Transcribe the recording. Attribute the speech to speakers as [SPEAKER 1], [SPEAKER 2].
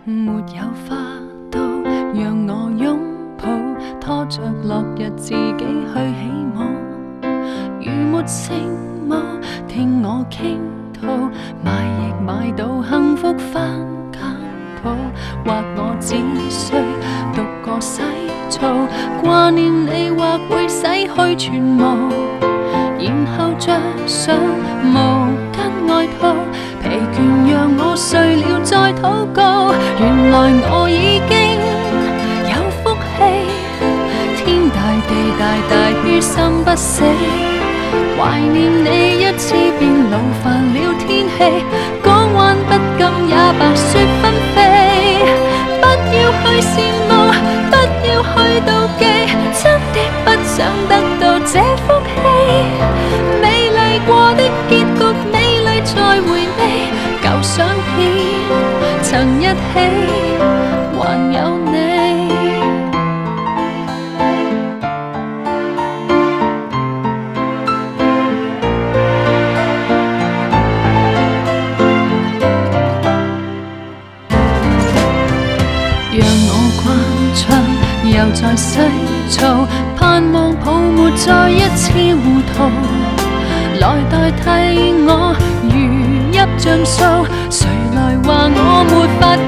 [SPEAKER 1] 沒有花都讓我擁抱，拖着落日自己去起舞。如沒聖母聽我傾吐，買亦買到幸福翻簡譜，或我只需獨個洗澡，掛念你或會洗去全無，然後着上毛巾外套，疲倦讓我睡了再禱告。原來我已經有福氣，天大地大大於心不死，懷念你一次便勞煩了天氣，港灣不禁也白雪紛飛。不要去羨慕，不要去妒忌，真的不想得到這福氣。美麗過的結局，美麗再回味，舊相片曾一起，還有你。讓我慣唱，又在洗澡，盼望泡沫再一次糊塗，來代替我如泣像訴，誰來話我沒法